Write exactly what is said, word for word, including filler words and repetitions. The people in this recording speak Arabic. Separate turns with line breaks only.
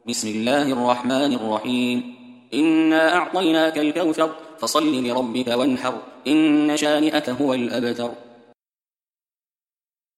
بسم الله الرحمن الرحيم إنا أعطيناك الكوثر فصل لربك وانحر إن شانئك هو الأبتر.